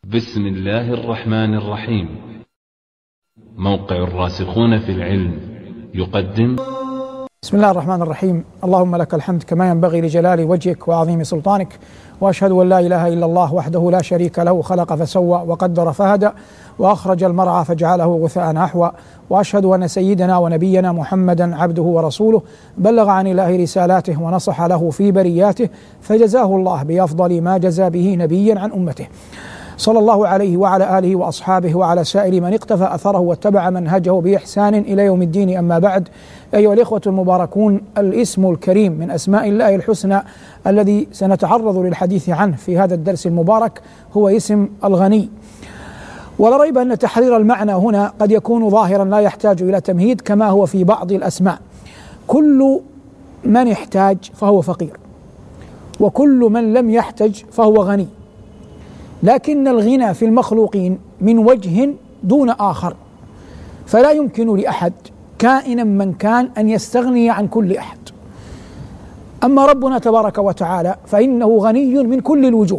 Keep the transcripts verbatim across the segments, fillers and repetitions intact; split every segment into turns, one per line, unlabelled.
بسم الله الرحمن الرحيم. موقع الراسخون في العلم يقدم.
بسم الله الرحمن الرحيم. اللهم لك الحمد كما ينبغي لجلال وجهك وعظيم سلطانك، وأشهد أن لا إله إلا الله وحده لا شريك له، خلق فسوى وقدر فهدى وأخرج المرعى فجعله غثاء أحوى، وأشهد أن سيدنا ونبينا محمدا عبده ورسوله، بلغ عن الله رسالاته ونصح له في برياته، فجزاه الله بأفضل ما جزى به نبيا عن أمته، صلى الله عليه وعلى آله وأصحابه وعلى سائر من اقتفى أثره واتبع منهجه بإحسان إلى يوم الدين. أما بعد، أيها الإخوة المباركون، الاسم الكريم من أسماء الله الحسنى الذي سنتعرض للحديث عنه في هذا الدرس المبارك هو اسم الغني. ولا ريب أن تحرير المعنى هنا قد يكون ظاهرا لا يحتاج إلى تمهيد، كما هو في بعض الأسماء. كل من احتاج فهو فقير، وكل من لم يحتج فهو غني، لكن الغنى في المخلوقين من وجه دون آخر، فلا يمكن لأحد كائنا من كان أن يستغني عن كل أحد. أما ربنا تبارك وتعالى فإنه غني من كل الوجوه،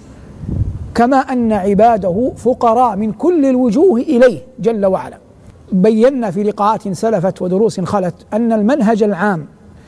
كما أن عباده فقراء من كل الوجوه إليه جل وعلا. بينا في لقاءات سلفت ودروس خلت أن المنهج العام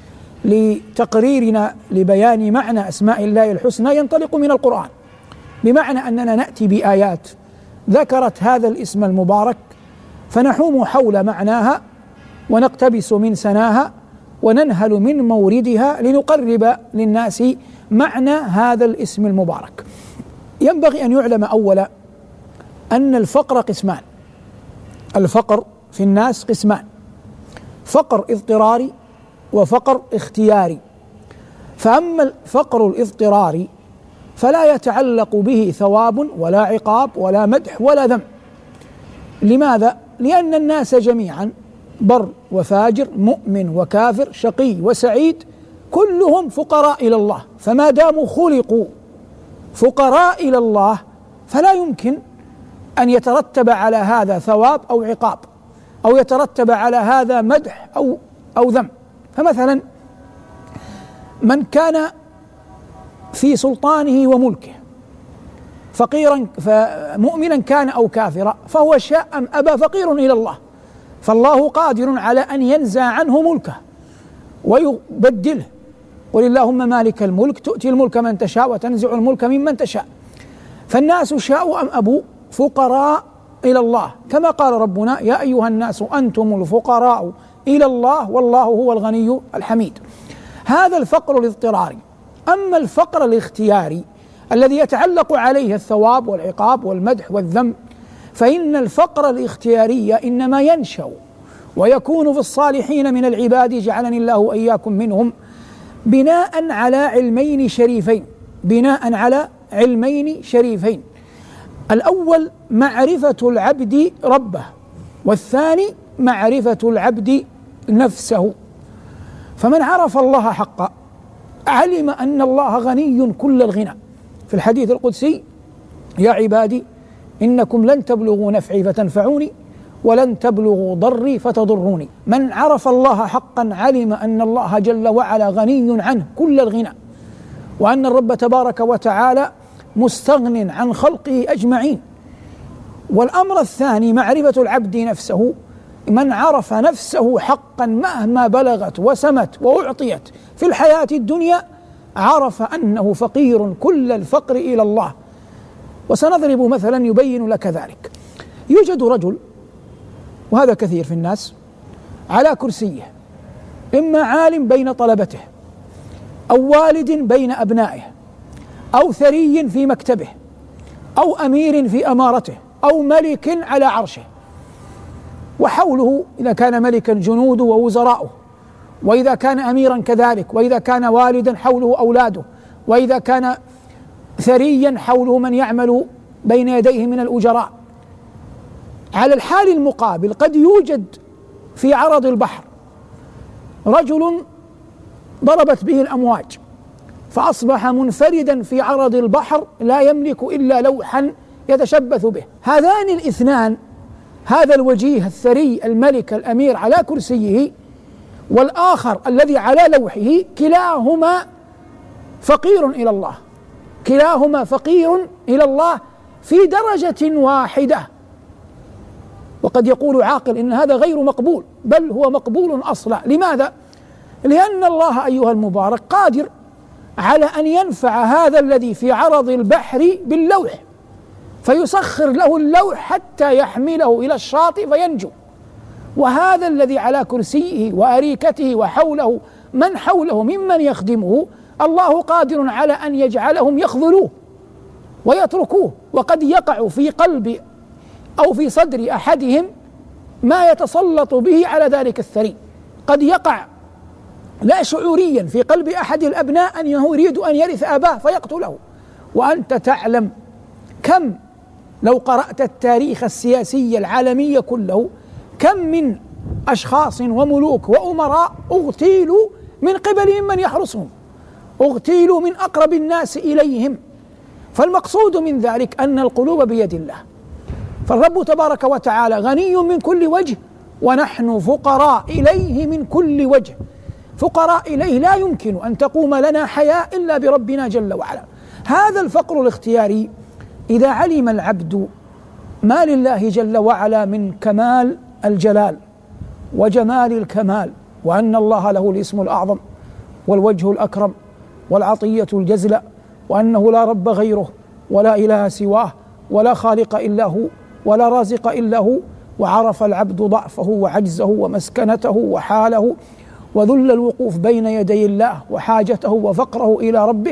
لتقريرنا لبيان معنى أسماء الله الحسنى ينطلق من القرآن، بمعنى أننا نأتي بآيات ذكرت هذا الاسم المبارك فنحوم حول معناها ونقتبس من سناها وننهل من موردها لنقرب للناس معنى هذا الاسم المبارك. ينبغي أن يعلم أولا أن الفقر قسمان. الفقر في الناس قسمان: فقر اضطراري وفقر اختياري. فأما الفقر الاضطراري فلا يتعلق به ثواب ولا عقاب ولا مدح ولا ذم. لماذا؟ لأن الناس جميعا بر وفاجر، مؤمن وكافر، شقي وسعيد، كلهم فقراء إلى الله. فما داموا خلقوا فقراء إلى الله فلا يمكن أن يترتب على هذا ثواب أو عقاب، أو يترتب على هذا مدح أو أو ذم. فمثلا من كان في سلطانه وملكه فقيرا فمؤمنا كان أو كافرا، فهو شاء أم أبى فقير إلى الله، فالله قادر على أن ينزع عنه ملكه ويبدله. قل اللهم مالك الملك تؤتي الملك من تشاء وتنزع الملك ممن تشاء. فالناس شاءوا أم أبوا فقراء إلى الله، كما قال ربنا: يا أيها الناس أنتم الفقراء إلى الله والله هو الغني الحميد. هذا الفقر الاضطراري. أما الفقر الاختياري الذي يتعلق عليه الثواب والعقاب والمدح والذم، فإن الفقر الاختياري إنما ينشأ ويكون في الصالحين من العباد، جعلني الله وإياكم منهم، بناء على علمين شريفين بناء على علمين شريفين الأول معرفة العبد ربه، والثاني معرفة العبد نفسه. فمن عرف الله حقا علم أن الله غني كل الغنى. في الحديث القدسي: يا عبادي إنكم لن تبلغوا نفعي فتنفعوني ولن تبلغوا ضري فتضروني. من عرف الله حقا علم أن الله جل وعلا غني عنه كل الغنى، وأن الرب تبارك وتعالى مستغن عن خلقه أجمعين. والأمر الثاني معرفة العبد نفسه. من عرف نفسه حقا مهما بلغت وسمت وأعطيت في الحياة الدنيا عرف أنه فقير كل الفقر إلى الله. وسنضرب مثلا يبين لك ذلك. يوجد رجل، وهذا كثير في الناس، على كرسيه، إما عالم بين طلبته، أو والد بين أبنائه، أو ثري في مكتبه، أو أمير في أمارته، أو ملك على عرشه، وحوله إذا كان ملكا جنوده ووزراؤه، وإذا كان أميرا كذلك، وإذا كان والدا حوله أولاده، وإذا كان ثريا حوله من يعمل بين يديه من الأجراء. على الحال المقابل قد يوجد في عرض البحر رجل ضربت به الأمواج فأصبح منفردا في عرض البحر لا يملك إلا لوحا يتشبث به. هذان الاثنان، هذا الوجيه الثري الملك الأمير على كرسيه، والآخر الذي على لوحه، كلاهما فقير إلى الله، كلاهما فقير إلى الله في درجة واحدة. وقد يقول عاقل إن هذا غير مقبول، بل هو مقبول أصلا. لماذا؟ لأن الله أيها المبارك قادر على أن ينفع هذا الذي في عرض البحر باللوح، فيسخر له اللوح حتى يحمله إلى الشاطئ فينجو، وهذا الذي على كرسيه وأريكته وحوله من حوله ممن يخدمه الله قادر على أن يجعلهم يخذلوه ويتركوه. وقد يقع في قلب أو في صدر أحدهم ما يتسلط به على ذلك الثري، قد يقع لا شعوريا في قلب أحد الأبناء أنه يريد أن يرث أباه فيقتله. وأنت تعلم كم لو قرأت التاريخ السياسي العالمي كله كم من أشخاص وملوك وأمراء اغتيلوا من قبل من يحرسهم، اغتيلوا من أقرب الناس إليهم. فالمقصود من ذلك أن القلوب بيد الله، فالرب تبارك وتعالى غني من كل وجه، ونحن فقراء إليه من كل وجه، فقراء إليه. لا يمكن أن تقوم لنا حياة إلا بربنا جل وعلا. هذا الفقر الاختياري إذا علم العبد ما لله جل وعلا من كمال الجلال وجمال الكمال، وأن الله له الاسم الأعظم والوجه الأكرم والعطية الجزلة، وأنه لا رب غيره ولا إله سواه ولا خالق إلا هو ولا رازق إلا هو، وعرف العبد ضعفه وعجزه ومسكنته وحاله وذل الوقوف بين يدي الله وحاجته وفقره إلى ربه،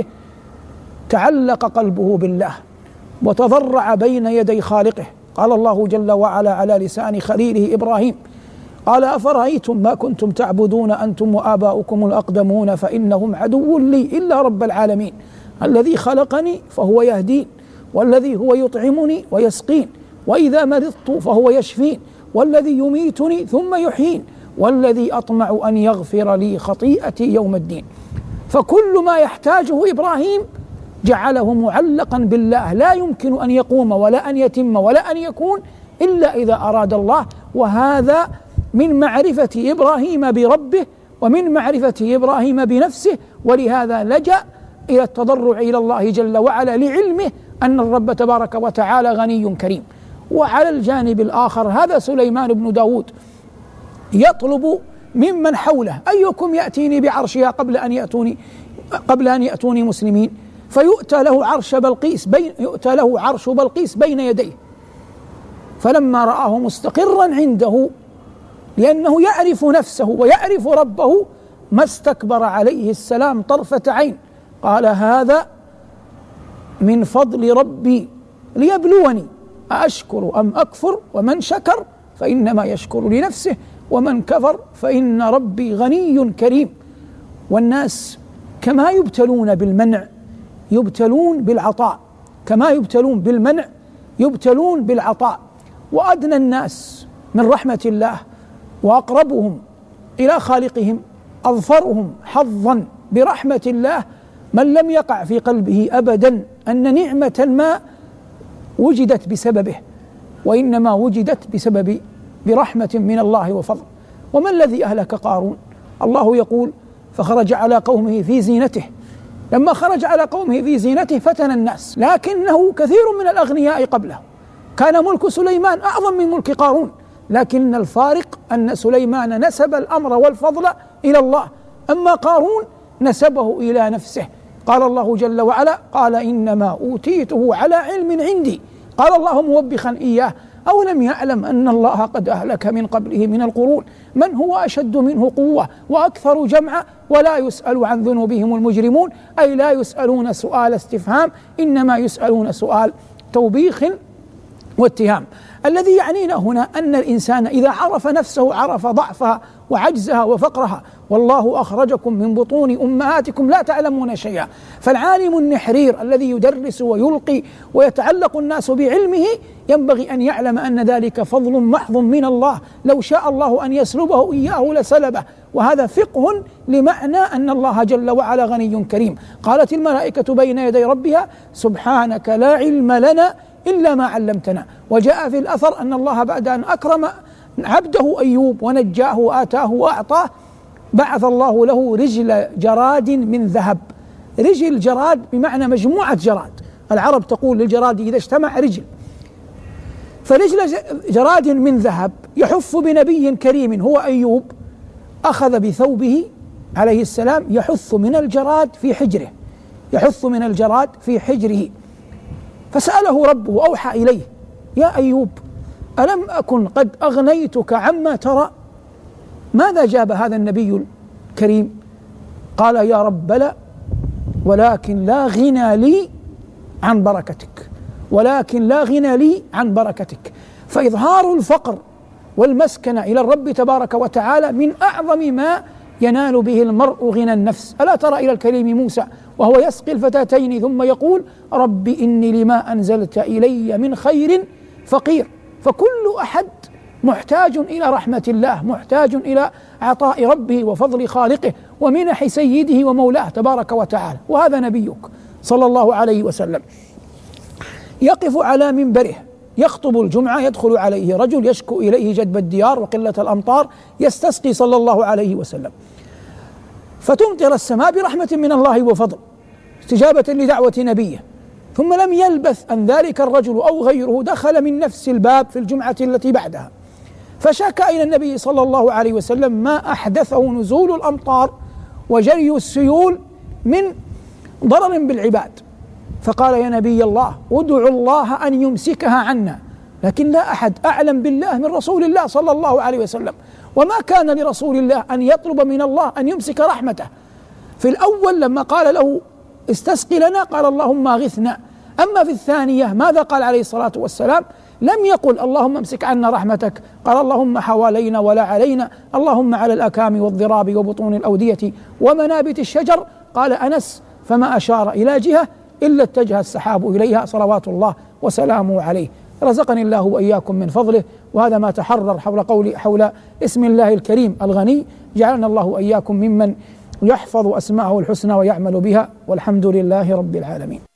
تعلق قلبه بالله وتضرع بين يدي خالقه. قال الله جل وعلا على لسان خليله إبراهيم قال أفرأيتم ما كنتم تعبدون أنتم وآباؤكم الأقدمون فإنهم عدو لي إلا رب العالمين الذي خلقني فهو يهدين، والذي هو يطعمني ويسقين، وإذا مرضت فهو يشفين، والذي يميتني ثم يحيين، والذي أطمع أن يغفر لي خطيئتي يوم الدين. فكل ما يحتاجه إبراهيم جعله معلقا بالله، لا يمكن أن يقوم ولا أن يتم ولا أن يكون إلا إذا أراد الله. وهذا من معرفة إبراهيم بربه ومن معرفة إبراهيم بنفسه، ولهذا لجأ إلى التضرع إلى الله جل وعلا لعلمه أن الرب تبارك وتعالى غني كريم. وعلى الجانب الآخر هذا سليمان بن داود يطلب ممن حوله أيكم يأتيني بعرشها قبل أن يأتوني قبل أن يأتوني مسلمين، فيؤتى له عرش بلقيس بين يؤتى له عرش بلقيس بين يديه، فلما رآه مستقرا عنده لأنه يعرف نفسه ويعرف ربه ما استكبر عليه السلام طرفة عين، قال هذا من فضل ربي ليبلوني أأشكر أم أكفر، ومن شكر فإنما يشكر لنفسه ومن كفر فإن ربي غني كريم. والناس كما يبتلون بالمنع يبتلون بالعطاء، كما يبتلون بالمنع يبتلون بالعطاء. وأدنى الناس من رحمة الله وأقربهم إلى خالقهم أظفرهم حظا برحمة الله من لم يقع في قلبه أبدا أن نعمة ما وجدت بسببه، وإنما وجدت بسبب برحمة من الله وفضل. وما الذي أهلك قارون؟ الله يقول فخرج على قومه في زينته، لما خرج على قومه في زينته فتن الناس، لكنه كثير من الأغنياء قبله، كان ملك سليمان أعظم من ملك قارون، لكن الفارق أن سليمان نسب الأمر والفضل إلى الله، أما قارون نسبه إلى نفسه. قال الله جل وعلا قال إنما أوتيته على علم عندي، قال الله موبخا إياه أولم يعلم أن الله قد أهلك من قبله من القرون من هو أشد منه قوة وأكثر جمعا ولا يسأل عن ذنوبهم المجرمون، أي لا يسألون سؤال استفهام إنما يسألون سؤال توبيخ واتهام. الذي يعنينا هنا أن الإنسان إذا عرف نفسه عرف ضعفها وعجزها وفقرها. والله أخرجكم من بطون أمهاتكم لا تعلمون شيئا. فالعالم النحرير الذي يدرس ويلقي ويتعلق الناس بعلمه ينبغي أن يعلم أن ذلك فضل محض من الله، لو شاء الله أن يسلبه إياه لسلبه. وهذا فقه لمعنى أن الله جل وعلا غني كريم. قالت الملائكة بين يدي ربها سبحانك لا علم لنا إلا ما علمتنا. وجاء في الأثر أن الله بعد أن أكرم عبده أيوب ونجاه وآتاه وأعطاه بعث الله له رجل جراد من ذهب. رجل جراد بمعنى مجموعة جراد، العرب تقول للجراد إذا اجتمع رجل، فرجل جراد من ذهب يحف بنبي كريم هو أيوب، أخذ بثوبه عليه السلام يحث من الجراد في حجره، يحث من الجراد في حجره، فسأله ربه أوحى إليه: يا أيوب ألم أكن قد أغنيتك عما ترى؟ ماذا جاب هذا النبي الكريم؟ قال: يا رب بلى، ولكن لا غنى لي عن بركتك، ولكن لا غنى لي عن بركتك. فإظهار الفقر والمسكنة إلى الرب تبارك وتعالى من أعظم ما ينال به المرء غنى النفس. ألا ترى إلى الكريم موسى وهو يسقي الفتاتين ثم يقول: رب إني لما أنزلت إلي من خير فقير. فكل أحد محتاج إلى رحمة الله، محتاج إلى عطاء ربه وفضل خالقه ومنح سيده ومولاه تبارك وتعالى. وهذا نبيك صلى الله عليه وسلم يقف على منبره يخطب الجمعة، يدخل عليه رجل يشكو إليه جدب الديار وقلة الأمطار، يستسقي صلى الله عليه وسلم، فتمطر السماء برحمة من الله وفضل استجابة لدعوة نبيه. ثم لم يلبث أن ذلك الرجل أو غيره دخل من نفس الباب في الجمعة التي بعدها، فشكى إلى النبي صلى الله عليه وسلم ما أحدثه نزول الأمطار وجري السيول من ضرر بالعباد، فقال: يا نبي الله ادعوا الله أن يمسكها عنا، لكن لا أحد أعلم بالله من رسول الله صلى الله عليه وسلم، وما كان لرسول الله أن يطلب من الله أن يمسك رحمته. في الأول لما قال له استسقي لنا قال: اللهم اغثنا. أما في الثانية ماذا قال عليه الصلاة والسلام؟ لم يقل اللهم امسك عنا رحمتك، قال: اللهم حوالينا ولا علينا، اللهم على الأكام والضراب وبطون الأودية ومنابت الشجر. قال أنس: فما أشار إلى جهة إلا اتجه السحاب إليها صلوات الله وسلامه عليه. رزقني الله وإياكم من فضله، وهذا ما تحرر حول قول حول اسم الله الكريم الغني. جعلنا الله وإياكم ممن يحفظ أسماءه الحسنى ويعمل بها، والحمد لله رب العالمين.